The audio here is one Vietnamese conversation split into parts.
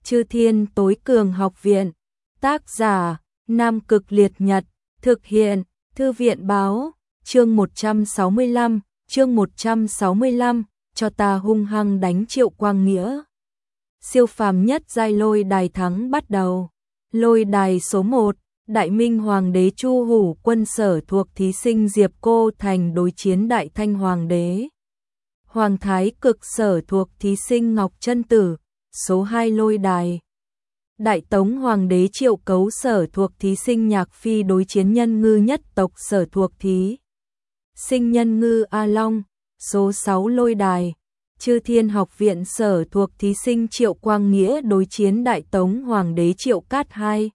Chư Thiên Tối Cường Học Viện. Tác giả: Nam Cực Liệt Nhật. Thực hiện: Thư viện báo. Chương 165, cho ta hung hăng đánh Triệu Quang Nghĩa. Siêu phàm nhất giai lôi đài thắng bắt đầu. Lôi đài số 1, Đại Minh Hoàng đế Chu Hủ Quân sở thuộc thí sinh Diệp Cô Thành đối chiến Đại Thanh Hoàng đế. Hoàng Thái Cực sở thuộc thí sinh Ngọc Chân Tử. Số 2 lôi đài. Đại Tống Hoàng đế Triệu Cấu sở thuộc thí sinh Nhạc Phi đối chiến Nhân Ngư nhất tộc sở thuộc thí sinh Nhân Ngư A Long. Số 6 lôi đài. Chư Thiên Học Viện sở thuộc thí sinh Triệu Quang Nghĩa đối chiến Đại Tống Hoàng đế Triệu Cát II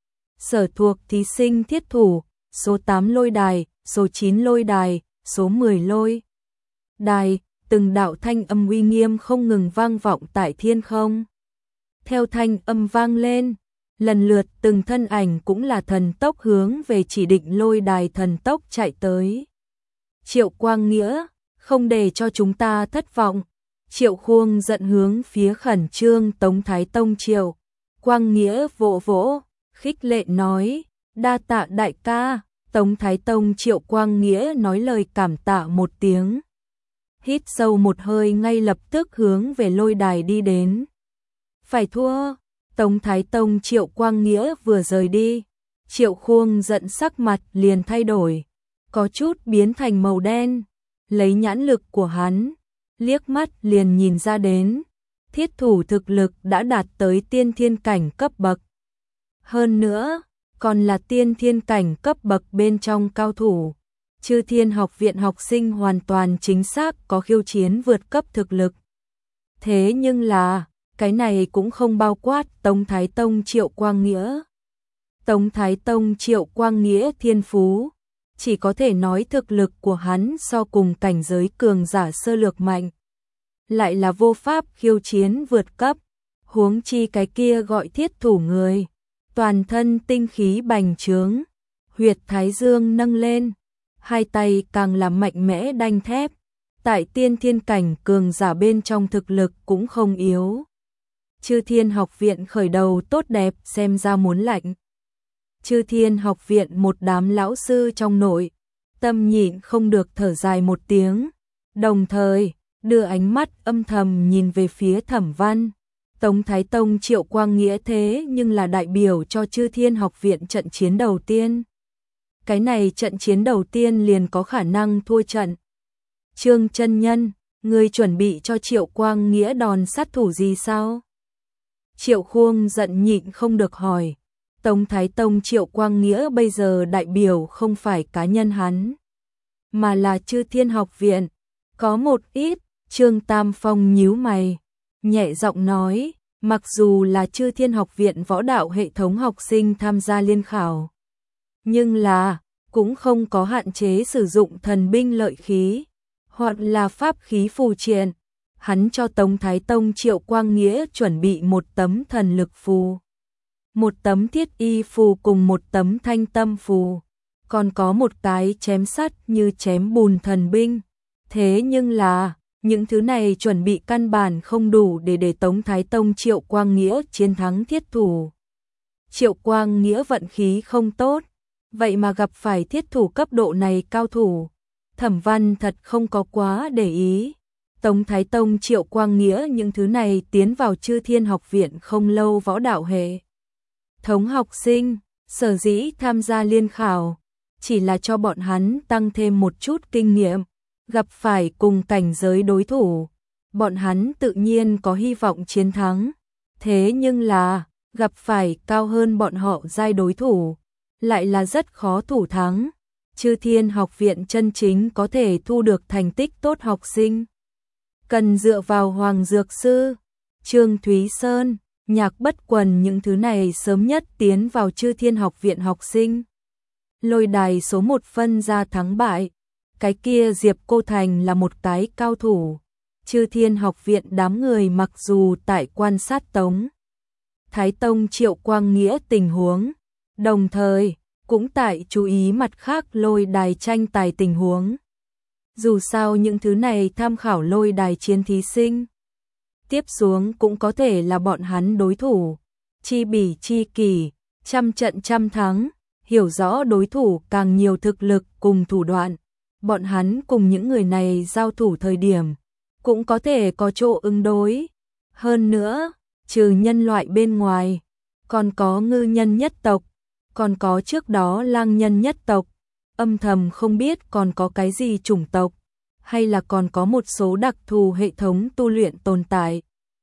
sở thuộc thí sinh Thiết Thủ. Số 8 lôi đài. Số 9 lôi đài. Số 10 lôi đài. Từng đạo thanh âm uy nghiêm không ngừng vang vọng tại thiên không. Theo thanh âm vang lên, lần lượt từng thân ảnh cũng là thần tốc hướng về chỉ định lôi đài thần tốc chạy tới. Triệu Quang Nghĩa, không để cho chúng ta thất vọng. Triệu Khuông giận hướng phía khẩn trương Tống Thái Tông Triệu Quang Nghĩa vỗ vỗ, khích lệ nói, đa tạ đại ca. Tống Thái Tông Triệu Quang Nghĩa nói lời cảm tạ một tiếng. Hít sâu một hơi ngay lập tức hướng về lôi đài đi đến. Phải thua. Tống Thái Tông Triệu Quang Nghĩa vừa rời đi, Triệu Khuông giận sắc mặt liền thay đổi, có chút biến thành màu đen. Lấy nhãn lực của hắn, liếc mắt liền nhìn ra đến, Thiết Thủ thực lực đã đạt tới tiên thiên cảnh cấp bậc. Hơn nữa, còn là tiên thiên cảnh cấp bậc bên trong cao thủ. Chư Thiên Học Viện học sinh hoàn toàn chính xác có khiêu chiến vượt cấp thực lực. Thế nhưng là, cái này cũng không bao quát Tống Thái Tông Triệu Quang Nghĩa. Tống Thái Tông Triệu Quang Nghĩa thiên phú, chỉ có thể nói thực lực của hắn so cùng cảnh giới cường giả sơ lược mạnh. Lại là vô pháp khiêu chiến vượt cấp, huống chi cái kia gọi Thiết Thủ người. Toàn thân tinh khí bành trướng, huyệt thái dương nâng lên, hai tay càng là mạnh mẽ đanh thép. Tại tiên thiên cảnh cường giả bên trong thực lực cũng không yếu. Chư Thiên Học Viện khởi đầu tốt đẹp xem ra muốn lạnh. Chư Thiên Học Viện một đám lão sư trong nội, tâm nhịn không được thở dài một tiếng, đồng thời đưa ánh mắt âm thầm nhìn về phía Thẩm Văn. Tống Thái Tông Triệu Quang Nghĩa thế nhưng là đại biểu cho Chư Thiên Học Viện trận chiến đầu tiên. Cái này trận chiến đầu tiên liền có khả năng thua trận. Trương chân nhân, ngươi chuẩn bị cho Triệu Quang Nghĩa đòn sát thủ gì sao? Triệu Khuông giận nhịn không được hỏi. Tống Thái Tông Triệu Quang Nghĩa bây giờ đại biểu không phải cá nhân hắn, mà là Chư Thiên Học Viện. Có một ít, Trương Tam Phong nhíu mày, nhẹ giọng nói, mặc dù là Chư Thiên Học Viện võ đạo hệ thống học sinh tham gia liên khảo, nhưng là, cũng không có hạn chế sử dụng thần binh lợi khí, hoặc là pháp khí phù triện. Hắn cho Tống Thái Tông Triệu Quang Nghĩa chuẩn bị một tấm thần lực phù, một tấm thiết y phù cùng một tấm thanh tâm phù, còn có một cái chém sắt như chém bùn thần binh. Thế nhưng là, những thứ này chuẩn bị căn bản không đủ để Tống Thái Tông Triệu Quang Nghĩa chiến thắng Thiết Thủ. Triệu Quang Nghĩa vận khí không tốt, vậy mà gặp phải Thiết Thủ cấp độ này cao thủ. Thẩm Văn thật không có quá để ý. Tống Thái Tông Triệu Quang Nghĩa những thứ này tiến vào Chư Thiên Học Viện không lâu võ đạo hệ thống học sinh, sở dĩ tham gia liên khảo, chỉ là cho bọn hắn tăng thêm một chút kinh nghiệm, gặp phải cùng cảnh giới đối thủ, bọn hắn tự nhiên có hy vọng chiến thắng. Thế nhưng là, gặp phải cao hơn bọn họ giai đối thủ, lại là rất khó thủ thắng. Chư Thiên Học Viện chân chính có thể thu được thành tích tốt học sinh, cần dựa vào Hoàng Dược Sư, Trương Thúy Sơn, Nhạc Bất Quần những thứ này sớm nhất tiến vào Chư Thiên Học Viện học sinh. Lôi đài số 1 phân ra thắng bại, cái kia Diệp Cô Thành là một cái cao thủ. Chư Thiên Học Viện đám người mặc dù tại quan sát Tống Thái Tông Triệu Quang Nghĩa tình huống, đồng thời cũng tại chú ý mặt khác lôi đài tranh tài tình huống. Dù sao những thứ này tham khảo lôi đài chiến thí sinh, tiếp xuống cũng có thể là bọn hắn đối thủ. Chi bỉ chi kỷ, trăm trận trăm thắng, hiểu rõ đối thủ càng nhiều thực lực cùng thủ đoạn. Bọn hắn cùng những người này giao thủ thời điểm, cũng có thể có chỗ ứng đối. Hơn nữa, trừ nhân loại bên ngoài, còn có ngư nhân nhất tộc, còn có trước đó lang nhân nhất tộc, âm thầm không biết còn có cái gì chủng tộc, hay là còn có một số đặc thù hệ thống tu luyện tồn tại.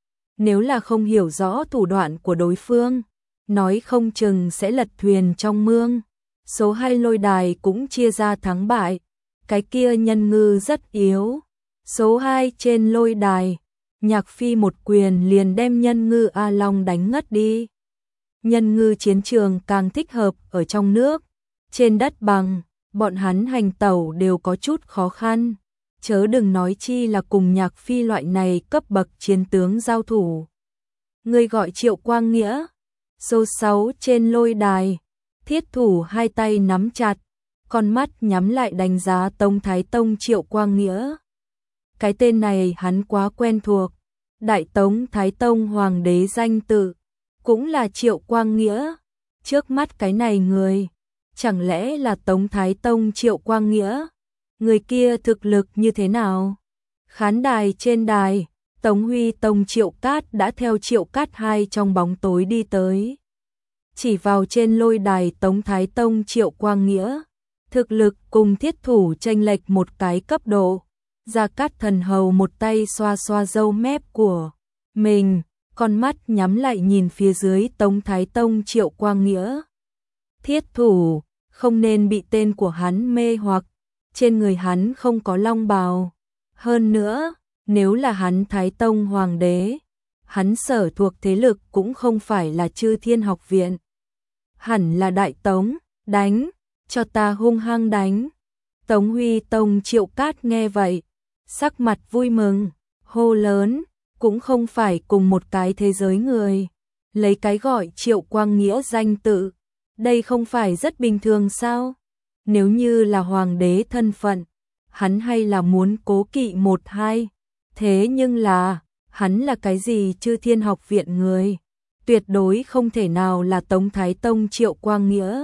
Nếu là không hiểu rõ thủ đoạn của đối phương, nói không chừng sẽ lật thuyền trong mương. Số 2 lôi đài cũng chia ra thắng bại, cái kia nhân ngư rất yếu. Số 2 trên lôi đài, Nhạc Phi một quyền liền đem nhân ngư A Long đánh ngất đi. Nhân ngư chiến trường càng thích hợp ở trong nước, trên đất bằng, bọn hắn hành tẩu đều có chút khó khăn, chớ đừng nói chi là cùng Nhạc Phi loại này cấp bậc chiến tướng giao thủ. Người gọi Triệu Quang Nghĩa. Số 6 trên lôi đài, thiết thủ hai tay nắm chặt, con mắt nhắm lại đánh giá Tống Thái Tông Triệu Quang Nghĩa. Cái tên này hắn quá quen thuộc, Đại Tống Thái Tông Hoàng đế danh tự, cũng là Triệu Quang Nghĩa. Trước mắt cái này người, chẳng lẽ là Tống Thái Tông Triệu Quang Nghĩa? Người kia thực lực như thế nào? Khán đài trên đài, Tống Huy Tông Triệu Cát đã theo Triệu Cát hai trong bóng tối đi tới. Chỉ vào trên lôi đài Tống Thái Tông Triệu Quang Nghĩa, thực lực cùng thiết thủ chênh lệch một cái cấp độ. Gia Cát Thần Hầu một tay xoa xoa râu mép của mình, con mắt nhắm lại nhìn phía dưới Tống Thái Tông Triệu Quang Nghĩa. Thiết thủ, không nên bị tên của hắn mê hoặc, trên người hắn không có long bào. Hơn nữa, nếu là hắn Thái Tông Hoàng đế, hắn sở thuộc thế lực cũng không phải là Chư Thiên Học Viện. Hẳn là Đại Tống, đánh, cho ta hung hăng đánh. Tống Huy Tông Triệu Cát nghe vậy, sắc mặt vui mừng, hô lớn, cũng không phải cùng một cái thế giới người. Lấy cái gọi Triệu Quang Nghĩa danh tự, đây không phải rất bình thường sao? Nếu như là hoàng đế thân phận, hắn hay là muốn cố kỵ một hai. Thế nhưng là, hắn là cái gì Chư Thiên Học Viện người? Tuyệt đối không thể nào là Tống Thái Tông Triệu Quang Nghĩa.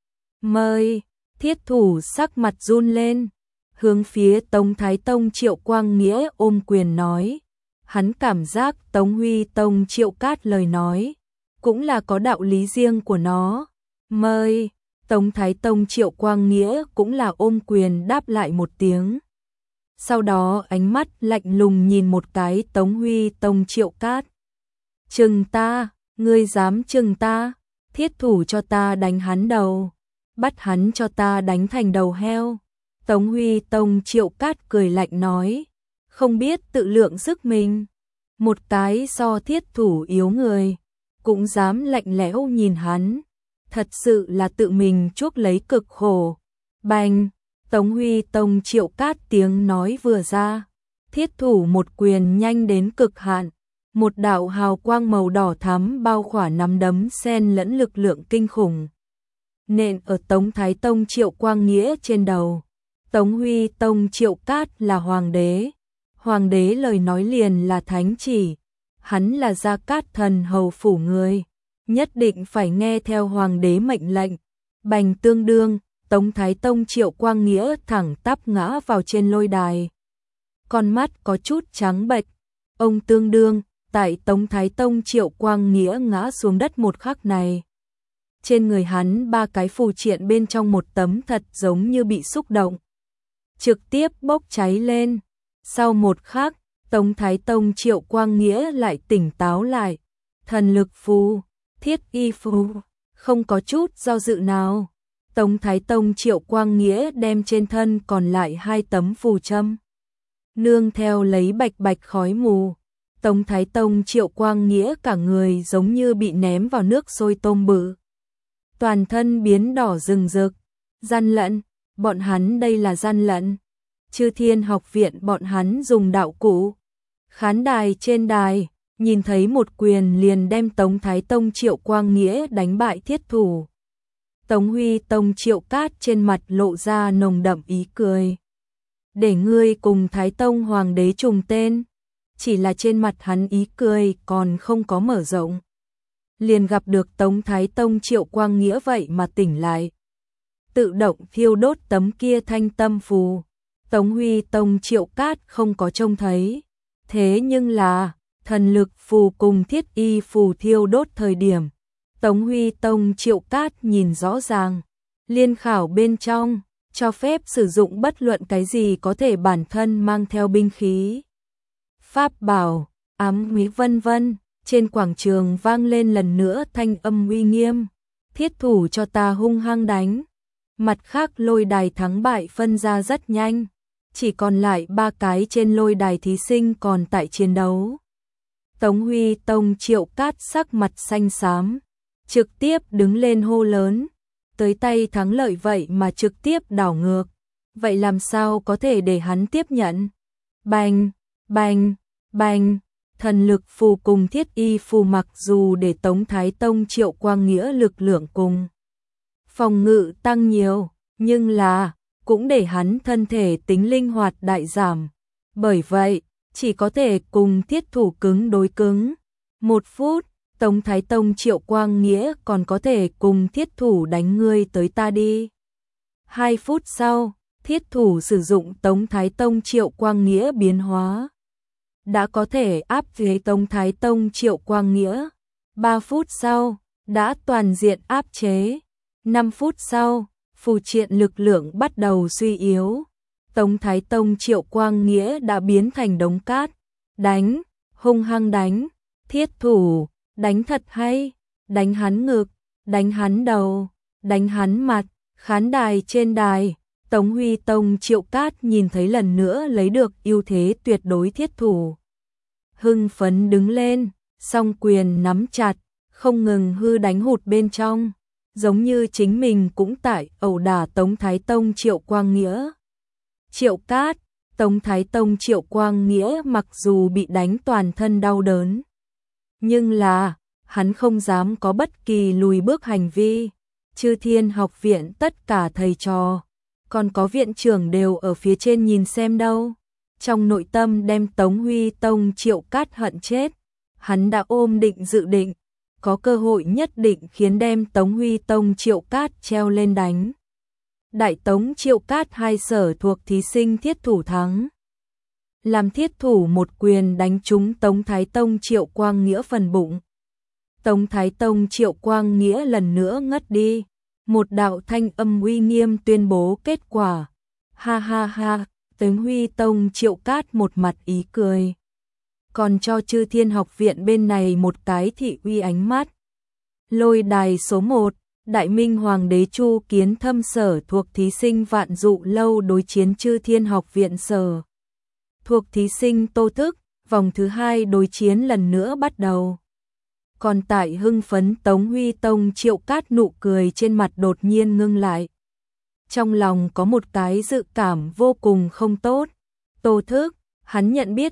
Mời, thiết thủ sắc mặt run lên, hướng phía Tống Thái Tông Triệu Quang Nghĩa ôm quyền nói. Hắn cảm giác Tống Huy Tông Triệu Cát lời nói, cũng là có đạo lý riêng của nó. Mời, Tống Thái Tông Triệu Quang Nghĩa cũng là ôm quyền đáp lại một tiếng. Sau đó ánh mắt lạnh lùng nhìn một cái Tống Huy Tông Triệu Cát. Chừng ta, ngươi dám chừng ta, thiết thủ cho ta đánh hắn đầu, bắt hắn cho ta đánh thành đầu heo. Tống Huy Tông Triệu Cát cười lạnh nói, không biết tự lượng sức mình. Một cái so thiết thủ yếu người, cũng dám lạnh lẽo nhìn hắn, thật sự là tự mình chuốc lấy cực khổ. Bành, Tống Huy Tông Triệu Cát tiếng nói vừa ra, thiết thủ một quyền nhanh đến cực hạn, một đạo hào quang màu đỏ thắm bao khỏa nắm đấm xen lẫn lực lượng kinh khủng. Nện ở Tống Thái Tông Triệu Quang Nghĩa trên đầu. Tống Huy Tông Triệu Cát là hoàng đế. Hoàng đế lời nói liền là thánh chỉ. Hắn là Gia Cát Thần Hầu phủ người, nhất định phải nghe theo hoàng đế mệnh lệnh. Bành tương đương, Tống Thái Tông Triệu Quang Nghĩa thẳng tắp ngã vào trên lôi đài. Con mắt có chút trắng bệch. Ông tương đương, tại Tống Thái Tông Triệu Quang Nghĩa ngã xuống đất một khắc này. Trên người hắn ba cái phù triện bên trong một tấm thật giống như bị xúc động, trực tiếp bốc cháy lên. Sau một khắc, Tống Thái Tông Triệu Quang Nghĩa lại tỉnh táo lại. Thần lực phù, thiết y phù, không có chút do dự nào. Tống Thái Tông Triệu Quang Nghĩa đem trên thân còn lại hai tấm phù châm, nương theo lấy bạch bạch khói mù. Tống Thái Tông Triệu Quang Nghĩa cả người giống như bị ném vào nước sôi tôm bự, toàn thân biến đỏ rừng rực. Gian lận, bọn hắn đây là gian lận. Chư Thiên Học Viện bọn hắn dùng đạo cụ. Khán đài trên đài, nhìn thấy một quyền liền đem Tống Thái Tông Triệu Quang Nghĩa đánh bại thiết thủ. Tống Huy Tông Triệu Cát trên mặt lộ ra nồng đậm ý cười. Để ngươi cùng Thái Tông Hoàng đế trùng tên. chỉ là trên mặt hắn ý cười còn không có mở rộng. Liền gặp được Tống Thái Tông Triệu Quang Nghĩa vậy mà tỉnh lại. Tự động thiêu đốt tấm kia thanh tâm phù. Tống Huy Tông Triệu Cát không có trông thấy. Thế nhưng là, thần lực phù cùng thiết y phù thiêu đốt thời điểm. Tống Huy Tông Triệu Cát nhìn rõ ràng. Liên khảo bên trong, cho phép sử dụng bất luận cái gì có thể bản thân mang theo binh khí. Pháp bảo, ám khí vân vân. Trên quảng trường vang lên lần nữa thanh âm uy nghiêm. Thiết thủ cho ta hung hăng đánh. Mặt khác lôi đài thắng bại phân ra rất nhanh. Chỉ còn lại 3 cái trên lôi đài thí sinh còn tại chiến đấu. Tống Huy Tông Triệu Cát sắc mặt xanh xám. Trực tiếp đứng lên hô lớn. Tới tay thắng lợi vậy mà trực tiếp đảo ngược. Vậy làm sao có thể để hắn tiếp nhận? Bành, bành, bành. Thần lực phù cùng thiết y phù mặc dù để Tống Thái Tông Triệu Quang Nghĩa lực lượng cùng phòng ngự tăng nhiều, nhưng là cũng để hắn thân thể tính linh hoạt đại giảm. Bởi vậy, chỉ có thể cùng thiết thủ cứng đối cứng. 1 phút, Tống Thái Tông Triệu Quang Nghĩa còn có thể cùng thiết thủ đánh ngươi tới ta đi. 2 phút sau, thiết thủ sử dụng Tống Thái Tông Triệu Quang Nghĩa biến hóa. Đã có thể áp chế Tống Thái Tông Triệu Quang Nghĩa. 3 phút sau, đã toàn diện áp chế. 5 phút sau, phù triện lực lượng bắt đầu suy yếu. Tống Thái Tông Triệu Quang Nghĩa đã biến thành đống cát. Đánh, hung hăng đánh, thiết thủ, đánh thật hay, đánh hắn ngực, đánh hắn đầu, đánh hắn mặt, khán đài trên đài. Tống Huy Tông Triệu Cát nhìn thấy lần nữa lấy được ưu thế tuyệt đối thiết thủ. Hưng phấn đứng lên, song quyền nắm chặt, không ngừng hư đánh hụt bên trong, giống như chính mình cũng tại ẩu đả Tống Thái Tông Triệu Quang Nghĩa. Triệu Cát, Tống Thái Tông Triệu Quang Nghĩa mặc dù bị đánh toàn thân đau đớn, nhưng là, hắn không dám có bất kỳ lùi bước hành vi. Chư Thiên Học Viện tất cả thầy trò, còn có viện trưởng đều ở phía trên nhìn xem đâu. Trong nội tâm đem Tống Huy Tông Triệu Cát hận chết, hắn đã ôm định dự định, có cơ hội nhất định khiến đem Tống Huy Tông Triệu Cát treo lên đánh. Đại Tống Triệu Cát 2 sở thuộc thí sinh thiết thủ thắng. Làm thiết thủ một quyền đánh trúng Tống Thái Tông Triệu Quang Nghĩa phần bụng. Tống Thái Tông Triệu Quang Nghĩa lần nữa ngất đi. Một đạo thanh âm uy nghiêm tuyên bố kết quả. Ha ha ha, Tống Huy Tông Triệu Cát một mặt ý cười. Còn cho Chư Thiên Học Viện bên này một cái thị uy ánh mắt. Lôi đài số 1, Đại Minh Hoàng đế Chu Kiến Thâm sở thuộc thí sinh Vạn Dụ Lâu đối chiến Chư Thiên Học Viện sở thuộc thí sinh Tô Thức, vòng thứ 2 đối chiến lần nữa bắt đầu. Còn tại hưng phấn Tống Huy Tông Triệu Cát nụ cười trên mặt đột nhiên ngưng lại. Trong lòng có một cái dự cảm vô cùng không tốt. Tô Thức, hắn nhận biết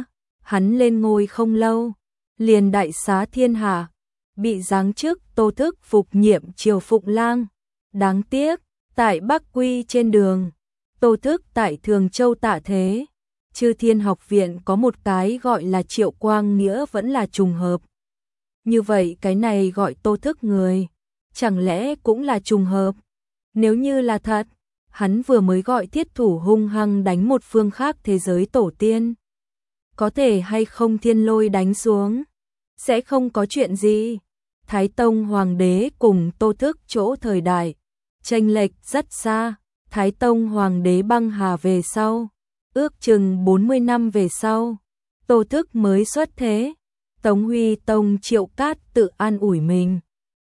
hắn lên ngôi không lâu, liền đại xá thiên hạ, bị giáng chức Tô Thức phục nhiệm Triều Phụng Lang. Đáng tiếc, tại Bắc Quy trên đường, Tô Thức tại Thường Châu tạ thế. Chư Thiên Học Viện có một cái gọi là Triệu Quang Nghĩa vẫn là trùng hợp. Như vậy cái này gọi Tô Thức người, chẳng lẽ cũng là trùng hợp? Nếu như là thật, hắn vừa mới gọi thiết thủ hung hăng đánh một phương khác thế giới tổ tiên. Có thể hay không thiên lôi đánh xuống? Sẽ không có chuyện gì. Thái Tông Hoàng đế cùng Tô Thức chỗ thời đại, chênh lệch rất xa. Thái Tông Hoàng đế băng hà về sau, ước chừng 40 năm về sau, Tô Thức mới xuất thế. Tống Huy Tông Triệu Cát tự an ủi mình.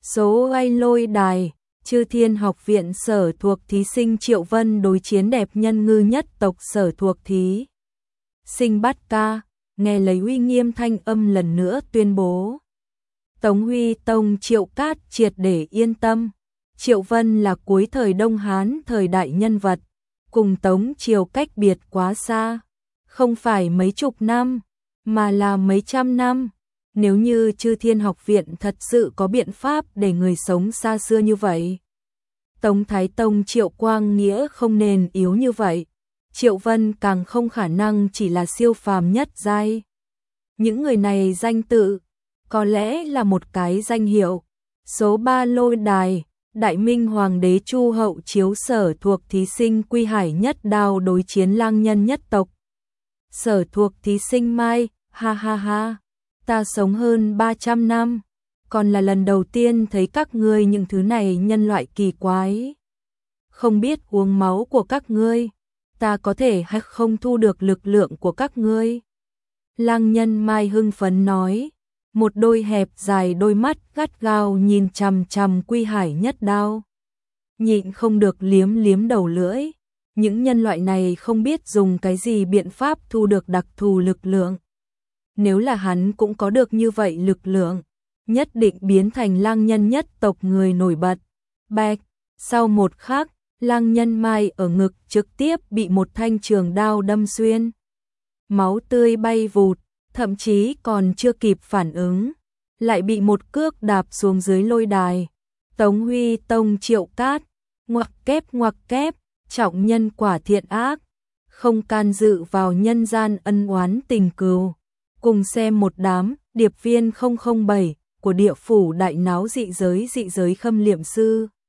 Số ai lôi đài, Chư Thiên Học Viện sở thuộc thí sinh Triệu Vân đối chiến đẹp nhân ngư nhất tộc sở thuộc thí sinh Bát Ca, nghe lấy uy nghiêm thanh âm lần nữa tuyên bố. Tống Huy Tông Triệu Cát triệt để yên tâm. Triệu Vân là cuối thời Đông Hán thời đại nhân vật, cùng Tống Triều cách biệt quá xa, không phải mấy chục năm, mà là mấy trăm năm. Nếu như Chư Thiên Học Viện thật sự có biện pháp để người sống xa xưa như vậy, Tống Thái Tông Triệu Quang Nghĩa không nên yếu như vậy. Triệu Vân càng không khả năng chỉ là siêu phàm nhất giai. Những người này danh tự, có lẽ là một cái danh hiệu. Số 3 lôi đài, Đại Minh Hoàng đế Chu hậu chiếu sở thuộc thí sinh Quy Hải nhất đao đối chiến lang nhân nhất tộc. Sở thuộc thí sinh Mai, ha ha ha, ta sống hơn 300 năm, còn là lần đầu tiên thấy các ngươi những thứ này nhân loại kỳ quái. Không biết uống máu của các ngươi, ta có thể hay không thu được lực lượng của các ngươi. Lang nhân Mai hưng phấn nói, một đôi hẹp dài đôi mắt gắt gao nhìn chằm chằm Quy Hải nhất đao. Nhịn không được liếm liếm đầu lưỡi, những nhân loại này không biết dùng cái gì biện pháp thu được đặc thù lực lượng. Nếu là hắn cũng có được như vậy lực lượng, nhất định biến thành lang nhân nhất tộc người nổi bật. Bạch, sau một khắc, lang nhân Mai ở ngực trực tiếp bị một thanh trường đao đâm xuyên. Máu tươi bay vụt, thậm chí còn chưa kịp phản ứng, lại bị một cước đạp xuống dưới lôi đài. Tống Huy Tông Triệu Cát, ngoặc kép, trọng nhân quả thiện ác, không can dự vào nhân gian ân oán tình cừu. Cùng xem một đám điệp viên 007 của địa phủ đại náo dị giới khâm liệm sư.